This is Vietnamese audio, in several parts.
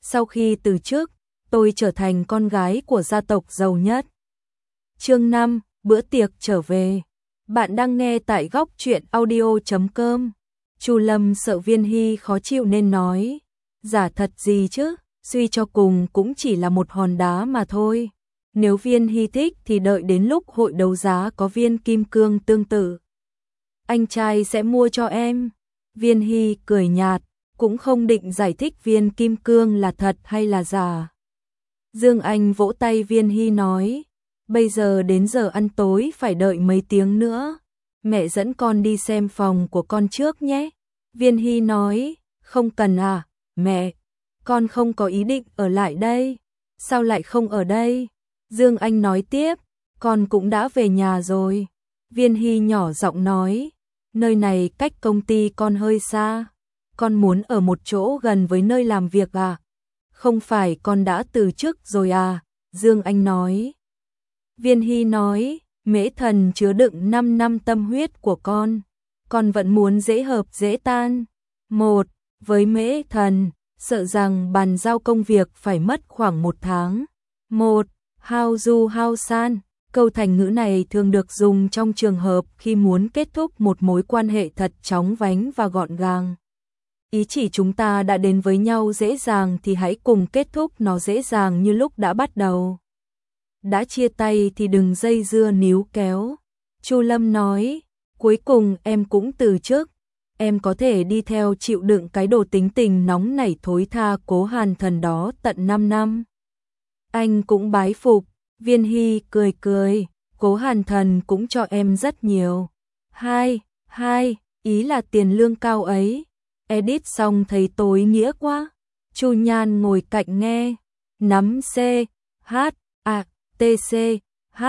sau khi từ chức, tôi trở thành con gái của gia tộc giàu nhất. Chương 5, bữa tiệc trở về. Bạn đang nghe tại góc truyện audio.com. Chu Lâm sợ Viên Hy khó chịu nên nói, giả thật gì chứ, suy cho cùng cũng chỉ là một hòn đá mà thôi. Nếu Viên Hy thích thì đợi đến lúc hội đấu giá có viên kim cương tương tự, anh trai sẽ mua cho em. Viên Hy cười nhạt, cũng không định giải thích viên kim cương là thật hay là giả. Dương Anh vỗ tay Viên Hy nói, bây giờ đến giờ ăn tối phải đợi mấy tiếng nữa, mẹ dẫn con đi xem phòng của con trước nhé. Viên Hy nói, không cần à, mẹ, con không có ý định ở lại đây. Sao lại không ở đây? Dương Anh nói tiếp, con cũng đã về nhà rồi. Viên Hy nhỏ giọng nói, nơi này cách công ty con hơi xa, con muốn ở một chỗ gần với nơi làm việc à? Không phải con đã từ chức rồi à? Dương Anh nói. Viên Hy nói, Mễ Thần chứa đựng 5 năm tâm huyết của con vẫn muốn dễ hợp dễ tan. Với Mễ Thần, sợ rằng bàn giao công việc phải mất khoảng 1 tháng. How du how san, câu thành ngữ này thường được dùng trong trường hợp khi muốn kết thúc một mối quan hệ thật chóng vánh và gọn gàng. Ý chỉ chúng ta đã đến với nhau dễ dàng thì hãy cùng kết thúc nó dễ dàng như lúc đã bắt đầu. Đã chia tay thì đừng dây dưa níu kéo. Chu Lâm nói, cuối cùng em cũng từ chức. Em có thể đi theo chịu đựng cái đồ tính tình nóng nảy thối tha Cố Hàn Thần đó tận 5 năm. Anh cũng bái phục. Viên Hy cười cười, Cố Hàn Thần cũng cho em rất nhiều. Ý là tiền lương cao ấy. Edit xong thấy tối nghĩa quá. Chu Nhan ngồi cạnh nghe, nắm C, H, A, T, C, H,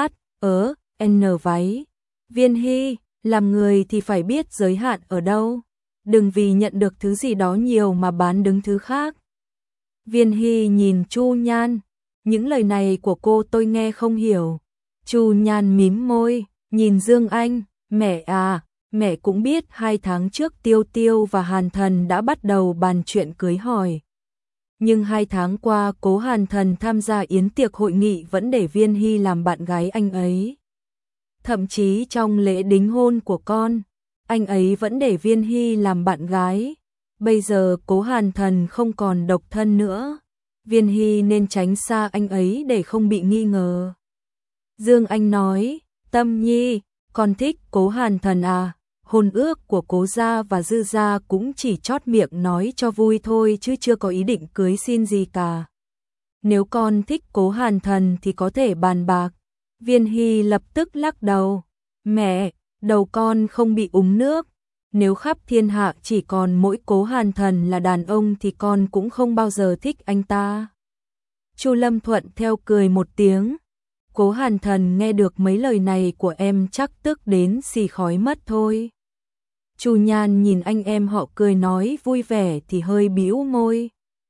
N váy. Viên Hy, làm người thì phải biết giới hạn ở đâu. Đừng vì nhận được thứ gì đó nhiều mà bán đứng thứ khác. Viên Hy nhìn Chu Nhan, những lời này của cô tôi nghe không hiểu. Chu Nhan mím môi, nhìn Dương Anh, mẹ à, mẹ cũng biết 2 tháng trước Tiêu Tiêu và Hàn Thần đã bắt đầu bàn chuyện cưới hỏi. Nhưng 2 tháng qua Cố Hàn Thần tham gia yến tiệc hội nghị vẫn để Viên Hy làm bạn gái anh ấy. Thậm chí trong lễ đính hôn của con, anh ấy vẫn để Viên Hy làm bạn gái. Bây giờ Cố Hàn Thần không còn độc thân nữa, Viên Hy nên tránh xa anh ấy để không bị nghi ngờ. Dương Anh nói, Tâm Nhi, con thích Cố Hàn Thần à? Hôn ước của Cố gia và Dư gia cũng chỉ chót miệng nói cho vui thôi chứ chưa có ý định cưới xin gì cả. Nếu con thích Cố Hàn Thần thì có thể bàn bạc. Viên Hy lập tức lắc đầu. Mẹ, đầu con không bị úng nước. Nếu khắp thiên hạ chỉ còn mỗi Cố Hàn Thần là đàn ông thì con cũng không bao giờ thích anh ta. Chu Lâm thuận theo cười một tiếng. Cố Hàn Thần nghe được mấy lời này của em chắc tức đến xì khói mất thôi. Chu Nhan nhìn anh em họ cười nói vui vẻ thì hơi bĩu môi.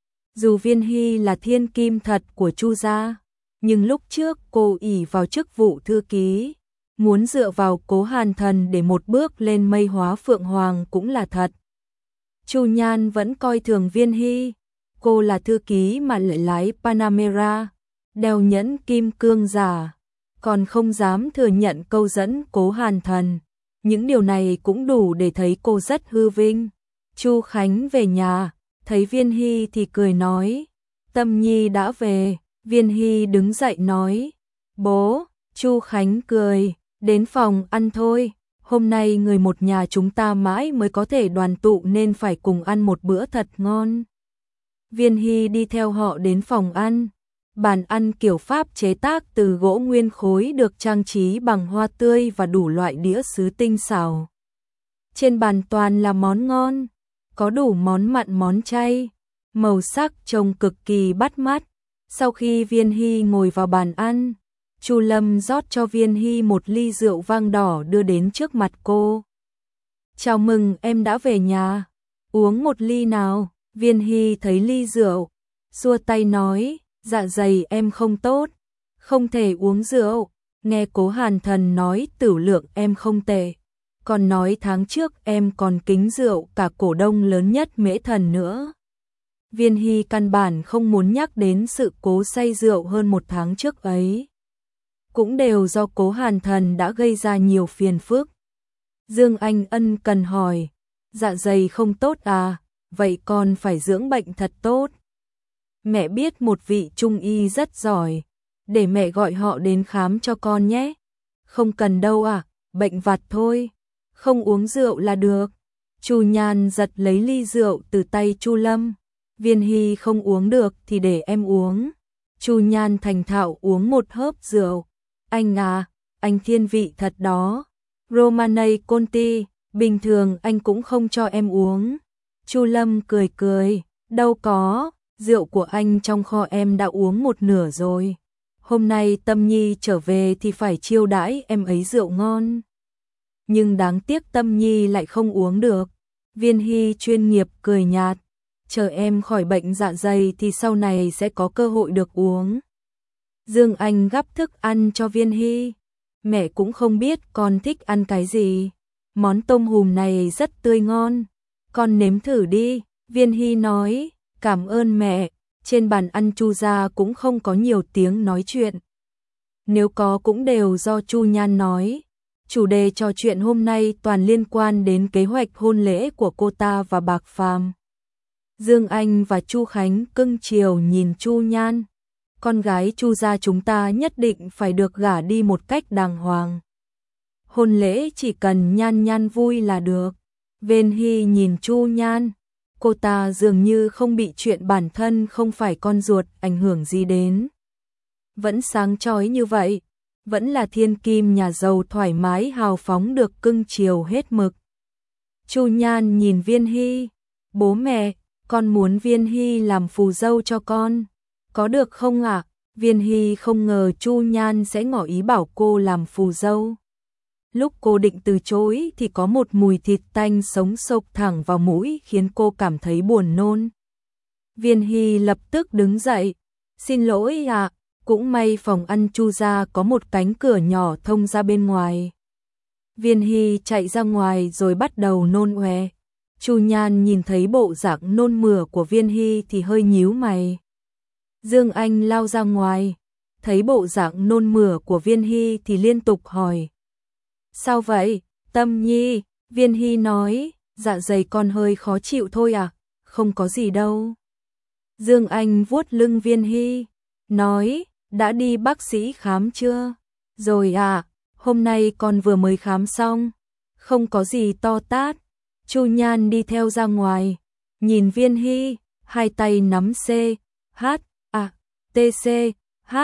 Dù Viên Hy là thiên kim thật của Chu gia, nhưng lúc trước cô ỷ vào chức vụ thư ký, muốn dựa vào Cố Hàn Thần để một bước lên mây hóa phượng hoàng cũng là thật. Chu Nhan vẫn coi thường Viên Hy, cô là thư ký mà lại lái Panamera, đeo nhẫn kim cương giả, còn không dám thừa nhận câu dẫn Cố Hàn Thần. Những điều này cũng đủ để thấy cô rất hư vinh. Chu Khánh về nhà, thấy Viên Hy thì cười nói, Tâm Nhi đã về. Viên Hy đứng dậy nói, bố. Chu Khánh cười, đến phòng ăn thôi, hôm nay người một nhà chúng ta mãi mới có thể đoàn tụ nên phải cùng ăn một bữa thật ngon. Viên Hy đi theo họ đến phòng ăn. Bàn ăn kiểu Pháp chế tác từ gỗ nguyên khối được trang trí bằng hoa tươi và đủ loại đĩa sứ tinh xảo. Trên bàn toàn là món ngon, có đủ món mặn món chay, màu sắc trông cực kỳ bắt mắt. Sau khi Viên Hy ngồi vào bàn ăn, Chu Lâm rót cho Viên Hy một ly rượu vang đỏ đưa đến trước mặt cô. Chào mừng em đã về nhà, uống một ly nào. Viên Hy thấy ly rượu, xua tay nói, dạ dày em không tốt, không thể uống rượu. Nghe Cố Hàn Thần nói tửu lượng em không tệ, còn nói tháng trước em còn kính rượu cả cổ đông lớn nhất Mễ Thần nữa. Viên Hy căn bản không muốn nhắc đến sự cố say rượu hơn 1 tháng trước ấy. Cũng đều do Cố Hàn Thần đã gây ra nhiều phiền phức. Dương Anh ân cần hỏi, dạ dày không tốt à, vậy con phải dưỡng bệnh thật tốt. Mẹ biết một vị trung y rất giỏi, để mẹ gọi họ đến khám cho con nhé. Không cần đâu à, bệnh vặt thôi, không uống rượu là được. Chu Nhan giật lấy ly rượu từ tay Chu Lâm. Viên Hy không uống được thì để em uống. Chu Nhan thành thạo uống một hớp rượu. Anh à, anh thiên vị thật đó. Romanei Conti, bình thường anh cũng không cho em uống. Chu Lâm cười cười, đâu có, rượu của anh trong kho em đã uống một nửa rồi. Hôm nay Tâm Nhi trở về thì phải chiêu đãi em ấy rượu ngon. Nhưng đáng tiếc Tâm Nhi lại không uống được. Viên Hy chuyên nghiệp cười nhạt, chờ em khỏi bệnh dạ dày thì sau này sẽ có cơ hội được uống. Dương Anh gắp thức ăn cho Viên Hy. Mẹ cũng không biết con thích ăn cái gì. Món tôm hùm này rất tươi ngon. Con nếm thử đi. Viên Hy nói, cảm ơn mẹ. Trên bàn ăn Chu gia cũng không có nhiều tiếng nói chuyện. Nếu có cũng đều do Chu Nhan nói. Chủ đề trò chuyện hôm nay toàn liên quan đến kế hoạch hôn lễ của cô ta và Bạc Phàm. Dương Anh và Chu Khánh cưng chiều nhìn Chu Nhan. Con gái Chu gia chúng ta nhất định phải được gả đi một cách đàng hoàng. Hôn lễ chỉ cần Nhan Nhan vui là được. Viên Hy nhìn Chu Nhan. Cô ta dường như không bị chuyện bản thân không phải con ruột ảnh hưởng gì đến. Vẫn sáng chói như vậy. Vẫn là thiên kim nhà giàu thoải mái hào phóng được cưng chiều hết mực. Chu Nhan nhìn Viên Hy. Bố mẹ, con muốn Viên Hy làm phù dâu cho con. Có được không ạ? Viên Hy không ngờ Chu Nhan sẽ ngỏ ý bảo cô làm phù dâu. Lúc cô định từ chối thì có một mùi thịt tanh sống sộc thẳng vào mũi khiến cô cảm thấy buồn nôn. Viên Hy lập tức đứng dậy. Xin lỗi ạ, cũng may phòng ăn Chu gia có một cánh cửa nhỏ thông ra bên ngoài. Viên Hy chạy ra ngoài rồi bắt đầu nôn ọe. Chu Nhan nhìn thấy bộ dạng nôn mửa của Viên Hy thì hơi nhíu mày. Dương Anh lao ra ngoài, thấy bộ dạng nôn mửa của Viên Hy thì liên tục hỏi. Sao vậy, Tâm Nhi? Viên Hy nói, dạ dày con hơi khó chịu thôi à, không có gì đâu. Dương Anh vuốt lưng Viên Hy, nói, đã đi bác sĩ khám chưa? Rồi à, hôm nay con vừa mới khám xong, không có gì to tát. Chu Nhan đi theo ra ngoài, nhìn Viên Hy, hai tay nắm C, H, A, T, C, H,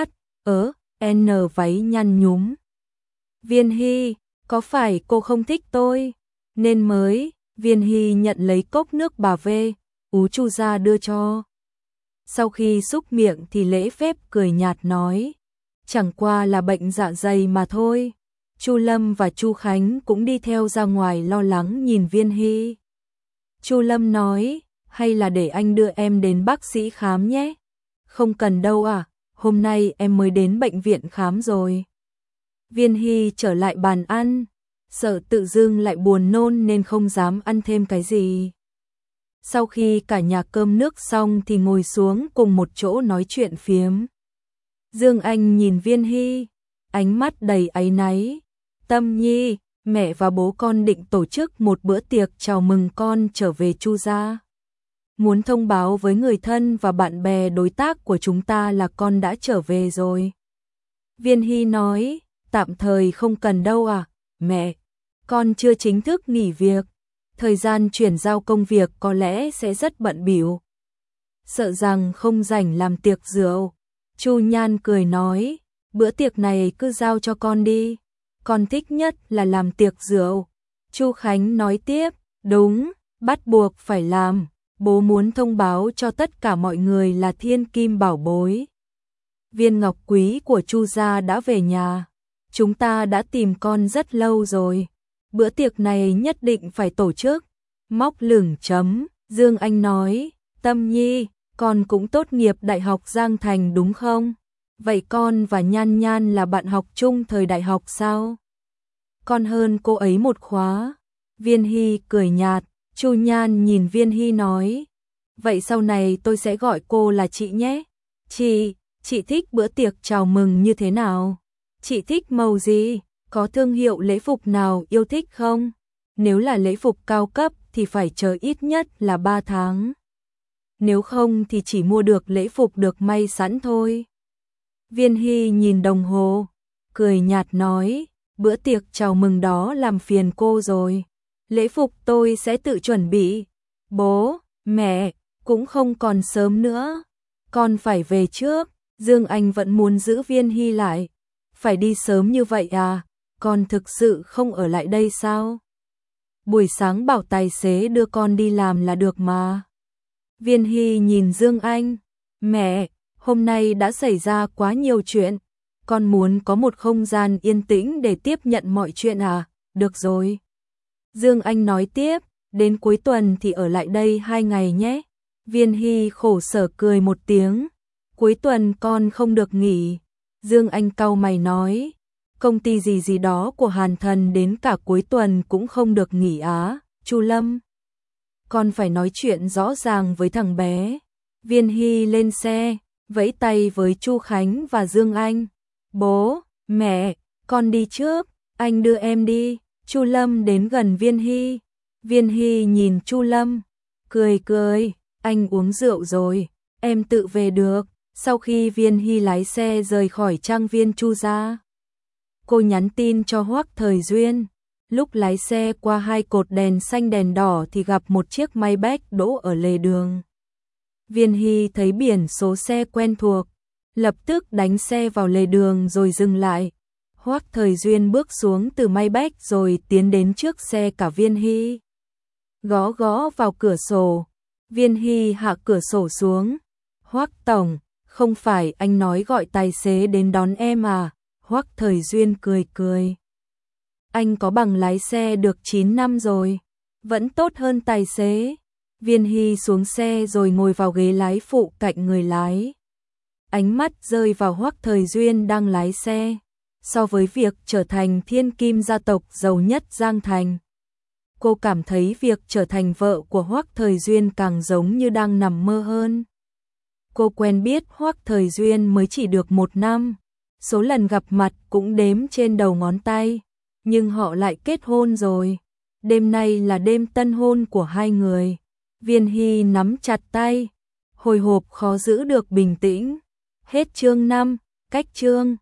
N váy nhăn nhúm. Viên Hy, có phải cô không thích tôi? Nên mới, Viên Hy nhận lấy cốc nước bà về, Chu gia đưa cho. Sau khi xúc miệng thì lễ phép cười nhạt nói, chẳng qua là bệnh dạ dày mà thôi. Chu Lâm và Chu Khánh cũng đi theo ra ngoài lo lắng nhìn Viên Hy. Chu Lâm nói, hay là để anh đưa em đến bác sĩ khám nhé. Không cần đâu à, hôm nay em mới đến bệnh viện khám rồi. Viên Hy trở lại bàn ăn, sợ tự dưng lại buồn nôn nên không dám ăn thêm cái gì. Sau khi cả nhà cơm nước xong thì ngồi xuống cùng một chỗ nói chuyện phiếm. Dương Anh nhìn Viên Hy, ánh mắt đầy áy náy. Tâm Nhi, mẹ và bố con định tổ chức một bữa tiệc chào mừng con trở về Chu gia. Muốn thông báo với người thân và bạn bè đối tác của chúng ta là con đã trở về rồi. Viên Hy nói, tạm thời không cần đâu à, mẹ. Con chưa chính thức nghỉ việc. Thời gian chuyển giao công việc có lẽ sẽ rất bận bịu. Sợ rằng không rảnh làm tiệc rượu. Chu Nhan cười nói, bữa tiệc này cứ giao cho con đi. Con thích nhất là làm tiệc rượu. Chu Khánh nói tiếp, đúng, bắt buộc phải làm. Bố muốn thông báo cho tất cả mọi người là thiên kim bảo bối. Viên ngọc quý của Chu gia đã về nhà. Chúng ta đã tìm con rất lâu rồi. Bữa tiệc này nhất định phải tổ chức. Móc lửng chấm, Dương Anh nói, Tâm Nhi, con cũng tốt nghiệp Đại học Giang Thành đúng không? Vậy con và Nhan Nhan là bạn học chung thời đại học sao? Con hơn cô ấy một khóa. Viên Hy cười nhạt, Chu Nhan nhìn Viên Hy nói, Vậy sau này tôi sẽ gọi cô là chị nhé. Chị thích bữa tiệc chào mừng như thế nào? Chị thích màu gì? Có thương hiệu lễ phục nào yêu thích không? Nếu là lễ phục cao cấp thì phải chờ ít nhất là 3 tháng. Nếu không thì chỉ mua được lễ phục được may sẵn thôi. Viên Hy nhìn đồng hồ, cười nhạt nói, bữa tiệc chào mừng đó làm phiền cô rồi. Lễ phục tôi sẽ tự chuẩn bị. Bố, mẹ, cũng không còn sớm nữa. Con phải về trước. Dương Anh vẫn muốn giữ Viên Hy lại. Phải đi sớm như vậy à? Con thực sự không ở lại đây sao? Buổi sáng bảo tài xế đưa con đi làm là được mà. Viên Hy nhìn Dương Anh. Mẹ, hôm nay đã xảy ra quá nhiều chuyện. Con muốn có một không gian yên tĩnh để tiếp nhận mọi chuyện à? Được rồi. Dương Anh nói tiếp, đến cuối tuần thì ở lại đây 2 ngày nhé. Viên Hy khổ sở cười một tiếng. Cuối tuần con không được nghỉ. Dương Anh cau mày nói, công ty gì đó của Hàn Thần đến cả cuối tuần cũng không được nghỉ á. Chu Lâm, con phải nói chuyện rõ ràng với thằng bé. Viên Hy lên xe, vẫy tay với Chu Khánh và Dương Anh. Bố, mẹ, con đi trước, anh đưa em đi. Chu Lâm đến gần Viên Hy. Viên Hy nhìn Chu Lâm, cười, anh uống rượu rồi, em tự về được. Sau khi Viên Hy lái xe rời khỏi trang viên Chu gia, cô nhắn tin cho Hoắc Thời Duyên. Lúc lái xe qua 2 cột đèn xanh đèn đỏ thì gặp một chiếc Maybach đỗ ở lề đường. Viên Hy thấy biển số xe quen thuộc, lập tức đánh xe vào lề đường rồi dừng lại. Hoắc Thời Duyên bước xuống từ Maybach rồi tiến đến trước xe cả Viên Hy. Gõ vào cửa sổ. Viên Hy hạ cửa sổ xuống. Hoắc tổng, không phải anh nói gọi tài xế đến đón em à? Hoắc Thời Duyên cười. Anh có bằng lái xe được 9 năm rồi, vẫn tốt hơn tài xế. Viên Hy xuống xe rồi ngồi vào ghế lái phụ cạnh người lái. Ánh mắt rơi vào Hoắc Thời Duyên đang lái xe. So với việc trở thành thiên kim gia tộc giàu nhất Giang Thành, cô cảm thấy việc trở thành vợ của Hoắc Thời Duyên càng giống như đang nằm mơ hơn. Cô quen biết Hoắc Thời Duyên mới chỉ được 1 năm, số lần gặp mặt cũng đếm trên đầu ngón tay, nhưng họ lại kết hôn rồi. Đêm nay là đêm tân hôn của hai người. Viên Hy nắm chặt tay, hồi hộp khó giữ được bình tĩnh. Hết chương 5, cách chương